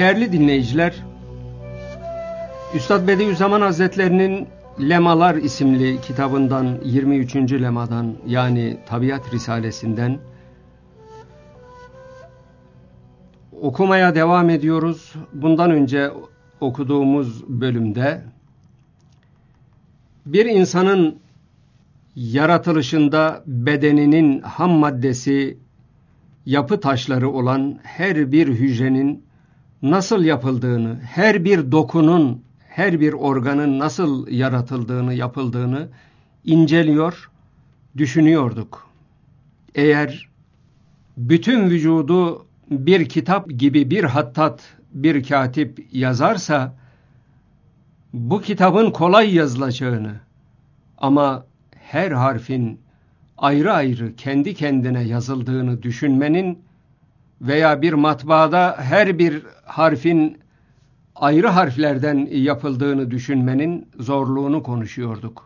Değerli dinleyiciler, Üstad Bediüzzaman Hazretlerinin Lemalar isimli kitabından 23. lemadan yani Tabiat Risalesinden okumaya devam ediyoruz. Bundan önce okuduğumuz bölümde bir insanın yaratılışında bedeninin ham maddesi, yapı taşları olan her bir hücrenin nasıl yapıldığını, her bir dokunun, her bir organın nasıl yaratıldığını, yapıldığını inceliyor, düşünüyorduk. Eğer bütün vücudu bir kitap gibi bir hattat, bir katip yazarsa, bu kitabın kolay yazılacağını ama her harfin ayrı ayrı kendi kendine yazıldığını düşünmenin veya bir matbaada her bir harfin ayrı harflerden yapıldığını düşünmenin zorluğunu konuşuyorduk.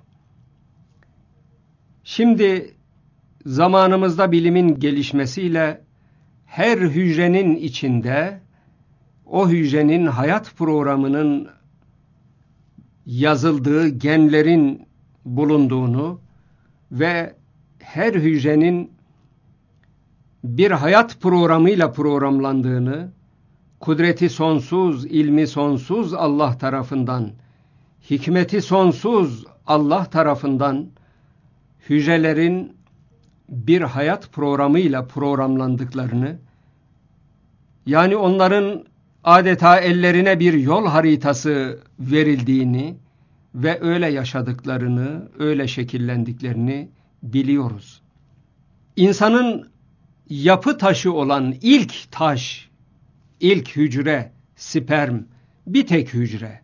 Şimdi zamanımızda bilimin gelişmesiyle her hücrenin içinde o hücrenin hayat programının yazıldığı genlerin bulunduğunu ve her hücrenin bir hayat programıyla programlandığını, kudreti sonsuz, ilmi sonsuz Allah tarafından, hikmeti sonsuz Allah tarafından hücrelerin bir hayat programıyla programlandıklarını, yani onların adeta ellerine bir yol haritası verildiğini ve öyle yaşadıklarını, öyle şekillendiklerini biliyoruz. İnsanın yapı taşı olan ilk taş, ilk hücre, sperm, bir tek hücre.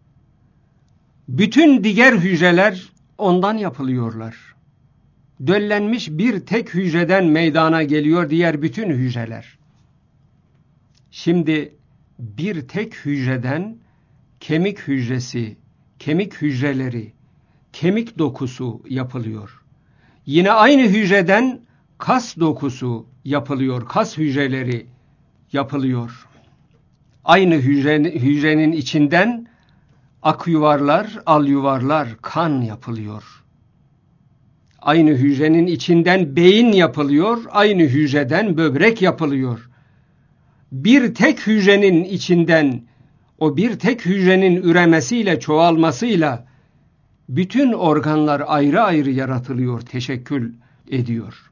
Bütün diğer hücreler ondan yapılıyorlar. Döllenmiş bir tek hücreden meydana geliyor diğer bütün hücreler. Şimdi bir tek hücreden kemik hücresi, kemik hücreleri, kemik dokusu yapılıyor. Yine aynı hücreden kas dokusu yapılıyor, kas hücreleri yapılıyor. Aynı hücrenin içinden ak yuvarlar, al yuvarlar, kan yapılıyor. Aynı hücrenin içinden beyin yapılıyor, aynı hücreden böbrek yapılıyor. Bir tek hücrenin içinden, o bir tek hücrenin üremesiyle, çoğalmasıyla bütün organlar ayrı ayrı yaratılıyor, teşekkül ediyor.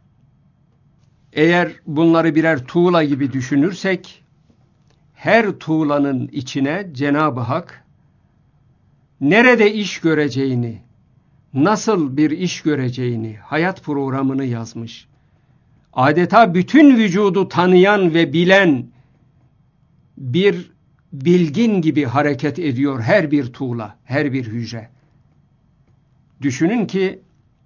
Eğer bunları birer tuğla gibi düşünürsek, her tuğlanın içine Cenab-ı Hak nerede iş göreceğini, nasıl bir iş göreceğini, hayat programını yazmış. Adeta bütün vücudu tanıyan ve bilen bir bilgin gibi hareket ediyor her bir tuğla, her bir hücre. Düşünün ki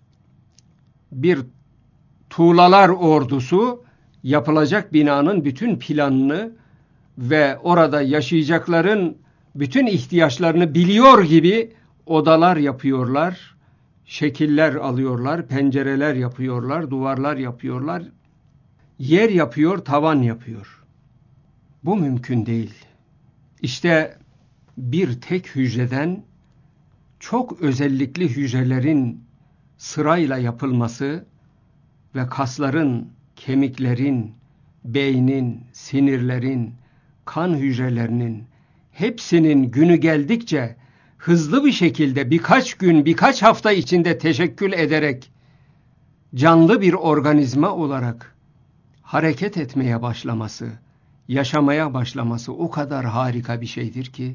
bir tuğlalar ordusu yapılacak binanın bütün planını ve orada yaşayacakların bütün ihtiyaçlarını biliyor gibi odalar yapıyorlar, şekiller alıyorlar, pencereler yapıyorlar, duvarlar yapıyorlar, yer yapıyor, tavan yapıyor. Bu mümkün değil. İşte bir tek hücreden çok özellikli hücrelerin sırayla yapılması ve kasların, kemiklerin, beynin, sinirlerin, kan hücrelerinin hepsinin günü geldikçe hızlı bir şekilde birkaç gün, birkaç hafta içinde teşekkül ederek canlı bir organizma olarak hareket etmeye başlaması, yaşamaya başlaması o kadar harika bir şeydir ki,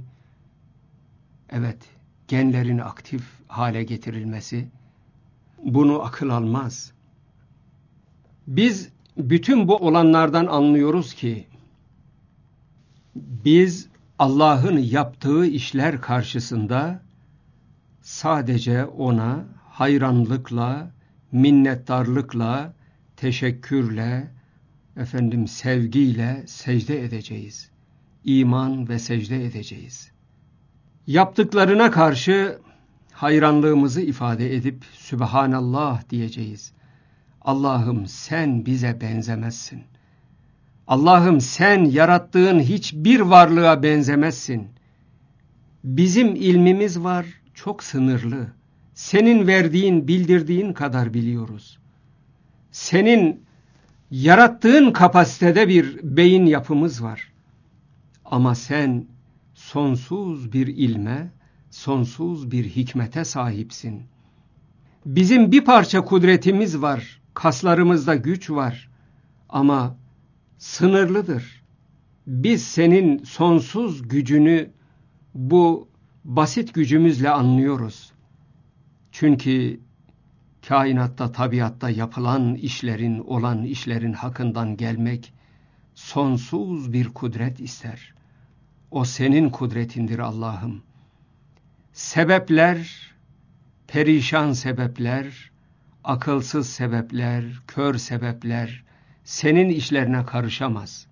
evet, genlerin aktif hale getirilmesi, bunu akıl almaz. Biz bütün bu olanlardan anlıyoruz ki, biz Allah'ın yaptığı işler karşısında sadece ona hayranlıkla, minnettarlıkla, teşekkürle, sevgiyle secde edeceğiz. İman ve secde edeceğiz. Yaptıklarına karşı hayranlığımızı ifade edip Sübhanallah diyeceğiz. Allah'ım sen bize benzemezsin. Allah'ım sen yarattığın hiçbir varlığa benzemezsin. Bizim ilmimiz var, çok sınırlı. Senin verdiğin, bildirdiğin kadar biliyoruz. Senin yarattığın kapasitede bir beyin yapımız var. Ama sen sonsuz bir ilme, sonsuz bir hikmete sahipsin. Bizim bir parça kudretimiz var, kaslarımızda güç var ama sınırlıdır. Biz senin sonsuz gücünü bu basit gücümüzle anlıyoruz. Çünkü kainatta, tabiatta yapılan işlerin, olan işlerin hakkından gelmek sonsuz bir kudret ister. O senin kudretindir Allah'ım. Sebepler, perişan sebepler, akılsız sebepler, kör sebepler senin işlerine karışamaz.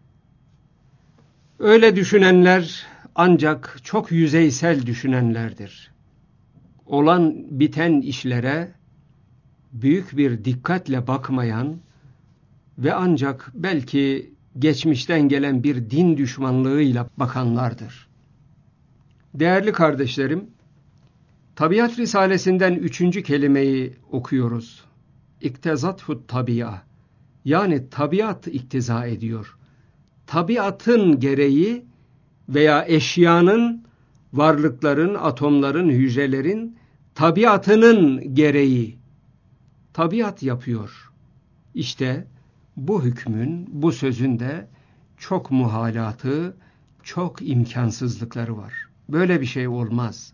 Öyle düşünenler ancak çok yüzeysel düşünenlerdir. Olan biten işlere büyük bir dikkatle bakmayan ve ancak belki geçmişten gelen bir din düşmanlığıyla bakanlardır. Değerli kardeşlerim, Tabiat Risalesinden 3. kelimeyi okuyoruz. İktezathu tabi'a, yani tabiat iktiza ediyor. Tabiatın gereği veya eşyanın, varlıkların, atomların, hücrelerin tabiatının gereği. Tabiat yapıyor. İşte bu hükmün, bu sözün de çok muhalatı, çok imkansızlıkları var. Böyle bir şey olmaz.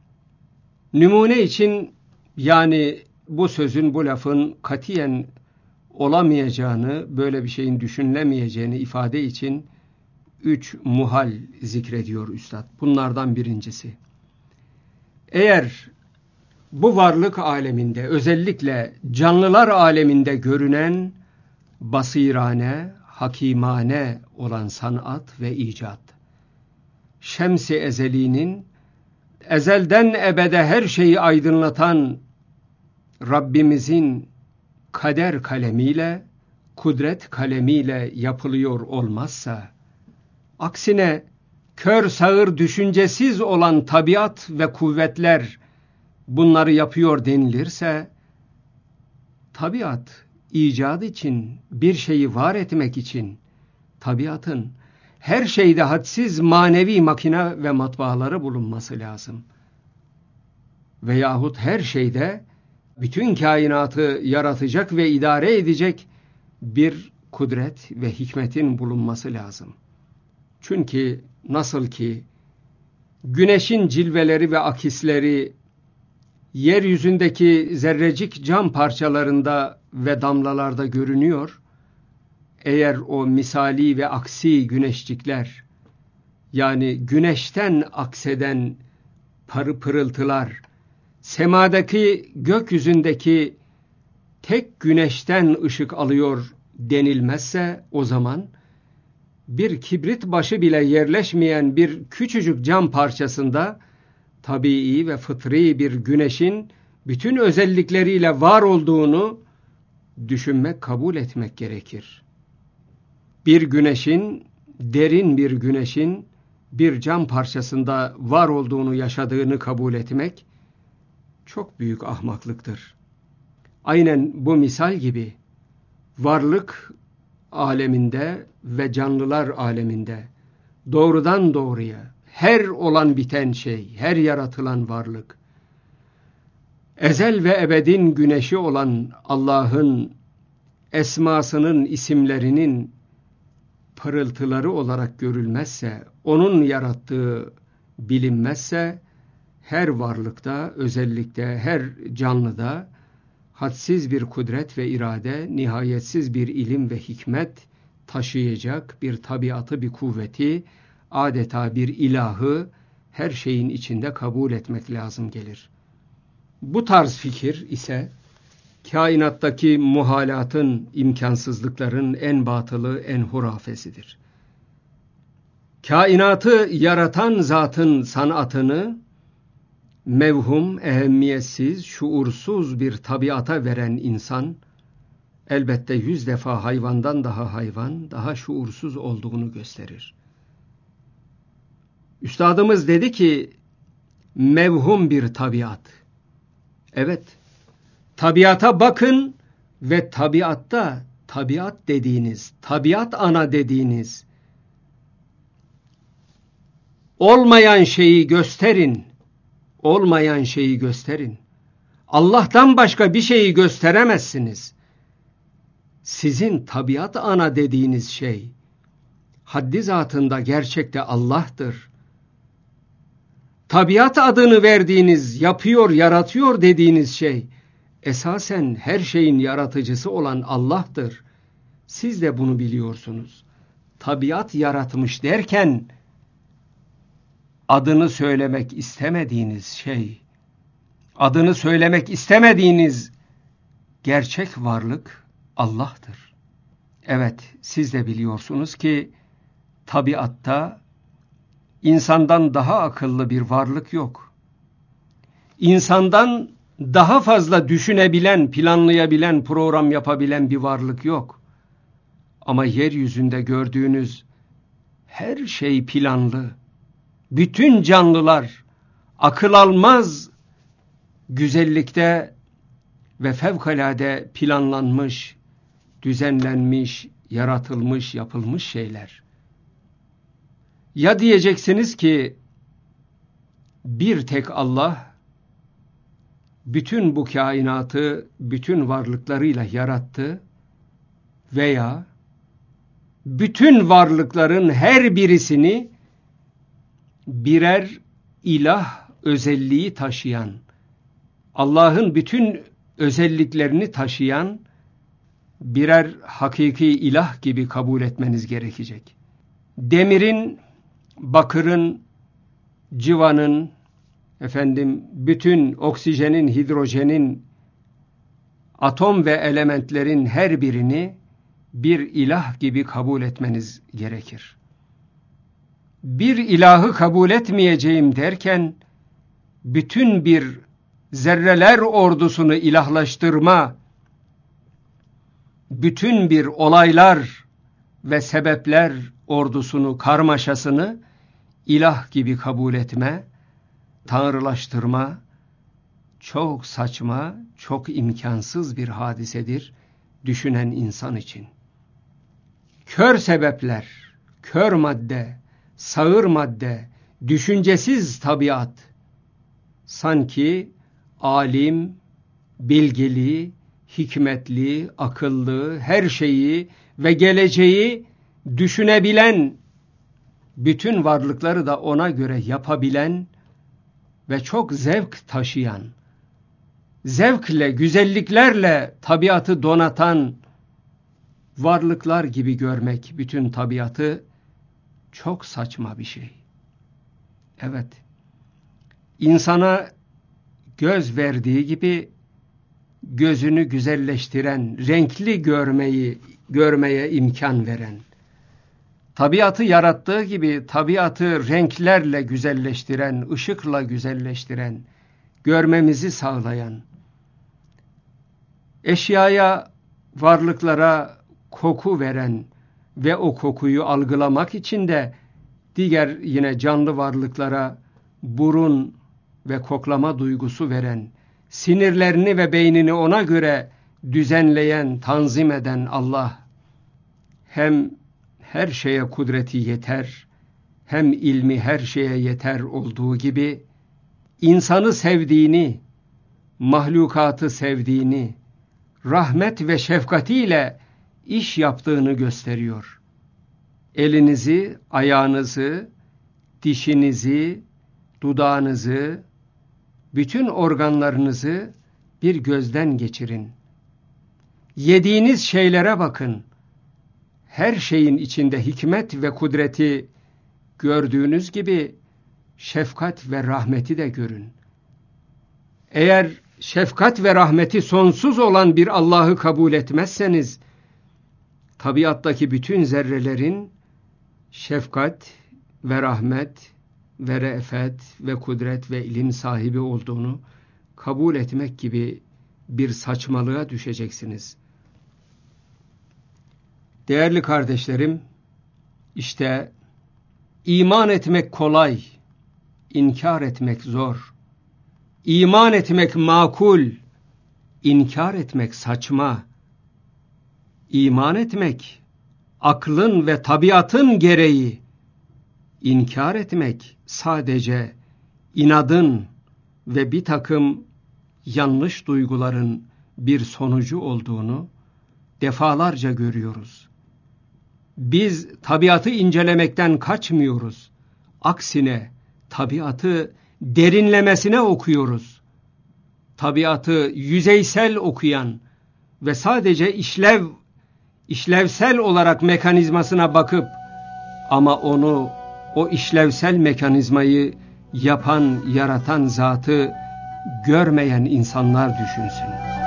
Numune için, yani bu sözün, bu lafın katiyen olamayacağını, böyle bir şeyin düşünülemeyeceğini ifade için 3 muhal zikrediyor Üstad. Bunlardan birincisi, eğer bu varlık aleminde, özellikle canlılar aleminde görünen basirane, hakimane olan sanat ve icat, Şems-i Ezeli'nin ezelden ebede her şeyi aydınlatan Rabbimizin kader kalemiyle, kudret kalemiyle yapılıyor olmazsa, aksine kör sağır düşüncesiz olan tabiat ve kuvvetler bunları yapıyor denilirse, tabiat icat için, bir şeyi var etmek için, tabiatın her şeyde hadsiz manevi makine ve matbaaları bulunması lazım. Veyahut her şeyde bütün kainatı yaratacak ve idare edecek bir kudret ve hikmetin bulunması lazım. Çünkü nasıl ki güneşin cilveleri ve akisleri yeryüzündeki zerrecik cam parçalarında ve damlalarda görünüyor, eğer o misali ve aksi güneşcikler, yani güneşten akseden pırıltılar, semadaki, gökyüzündeki tek güneşten ışık alıyor denilmezse, o zaman bir kibrit başı bile yerleşmeyen bir küçücük cam parçasında tabii ve fıtri bir güneşin bütün özellikleriyle var olduğunu düşünmek, kabul etmek gerekir. Bir güneşin, derin bir güneşin bir cam parçasında var olduğunu, yaşadığını kabul etmek çok büyük ahmaklıktır. Aynen bu misal gibi varlık aleminde ve canlılar aleminde doğrudan doğruya her olan biten şey, her yaratılan varlık, ezel ve ebedin güneşi olan Allah'ın esmasının, isimlerinin pırıltıları olarak görülmezse, onun yarattığı bilinmezse, her varlıkta, özellikle her canlıda hadsiz bir kudret ve irade, nihayetsiz bir ilim ve hikmet taşıyacak bir tabiatı, bir kuvveti, adeta bir ilahı her şeyin içinde kabul etmek lazım gelir. Bu tarz fikir ise kainattaki muhalatın, imkansızlıkların en batılı, en hurafesidir. Kainatı yaratan zatın sanatını mevhum, ehemmiyetsiz, şuursuz bir tabiata veren insan, elbette 100 defa hayvandan daha hayvan, daha şuursuz olduğunu gösterir. Üstadımız dedi ki, mevhum bir tabiat. Evet, tabiata bakın ve tabiatta tabiat dediğiniz, tabiat ana dediğiniz olmayan şeyi gösterin. Olmayan şeyi gösterin. Allah'tan başka bir şeyi gösteremezsiniz. Sizin tabiat ana dediğiniz şey, haddi zatında gerçekte Allah'tır. Tabiat adını verdiğiniz, yapıyor, yaratıyor dediğiniz şey, esasen her şeyin yaratıcısı olan Allah'tır. Siz de bunu biliyorsunuz. Tabiat yaratmış derken, adını söylemek istemediğiniz şey, adını söylemek istemediğiniz gerçek varlık Allah'tır. Evet, siz de biliyorsunuz ki tabiatta insandan daha akıllı bir varlık yok. İnsandan daha fazla düşünebilen, planlayabilen, program yapabilen bir varlık yok. Ama yeryüzünde gördüğünüz her şey planlı. Bütün canlılar akıl almaz güzellikte ve fevkalade planlanmış, düzenlenmiş, yaratılmış, yapılmış şeyler. Ya diyeceksiniz ki bir tek Allah bütün bu kainatı bütün varlıklarıyla yarattı veya bütün varlıkların her birisini birer ilah özelliği taşıyan, Allah'ın bütün özelliklerini taşıyan birer hakiki ilah gibi kabul etmeniz gerekecek. Demirin, bakırın, civanın, bütün oksijenin, hidrojenin, atom ve elementlerin her birini bir ilah gibi kabul etmeniz gerekir. Bir ilahı kabul etmeyeceğim derken, bütün bir zerreler ordusunu ilahlaştırma, bütün bir olaylar ve sebepler ordusunu, karmaşasını ilah gibi kabul etme, tanrılaştırma çok saçma, çok imkansız bir hadisedir düşünen insan için. Kör sebepler, kör madde, sağır madde, düşüncesiz tabiat, sanki alim, bilgili, hikmetli, akıllı, her şeyi ve geleceği düşünebilen, bütün varlıkları da ona göre yapabilen ve çok zevk taşıyan, zevkle, güzelliklerle tabiatı donatan varlıklar gibi görmek bütün tabiatı çok saçma bir şey. Evet, insana göz verdiği gibi gözünü güzelleştiren, renkli görmeye imkan veren, tabiatı yarattığı gibi tabiatı renklerle güzelleştiren, ışıkla güzelleştiren, görmemizi sağlayan, eşyaya, varlıklara koku veren ve o kokuyu algılamak için de diğer yine canlı varlıklara burun ve koklama duygusu veren, sinirlerini ve beynini ona göre düzenleyen, tanzim eden Allah, hem her şeye kudreti yeter, hem ilmi her şeye yeter olduğu gibi, insanı sevdiğini, mahlukatı sevdiğini, rahmet ve şefkatiyle iş yaptığını gösteriyor. Elinizi, ayağınızı, dişinizi, dudağınızı, bütün organlarınızı bir gözden geçirin. Yediğiniz şeylere bakın. Her şeyin içinde hikmet ve kudreti gördüğünüz gibi şefkat ve rahmeti de görün. Eğer şefkat ve rahmeti sonsuz olan bir Allah'ı kabul etmezseniz, tabiattaki bütün zerrelerin şefkat ve rahmet ve re'fet ve kudret ve ilim sahibi olduğunu kabul etmek gibi bir saçmalığa düşeceksiniz. Değerli kardeşlerim, işte iman etmek kolay, inkar etmek zor. İman etmek makul, inkar etmek saçma. İman etmek aklın ve tabiatın gereği, inkar etmek sadece inadın ve bir takım yanlış duyguların bir sonucu olduğunu defalarca görüyoruz. Biz tabiatı incelemekten kaçmıyoruz. Aksine tabiatı derinlemesine okuyoruz. Tabiatı yüzeysel okuyan ve sadece işlevsel olarak mekanizmasına bakıp ama o işlevsel mekanizmayı yapan, yaratan zatı görmeyen insanlar düşünsün.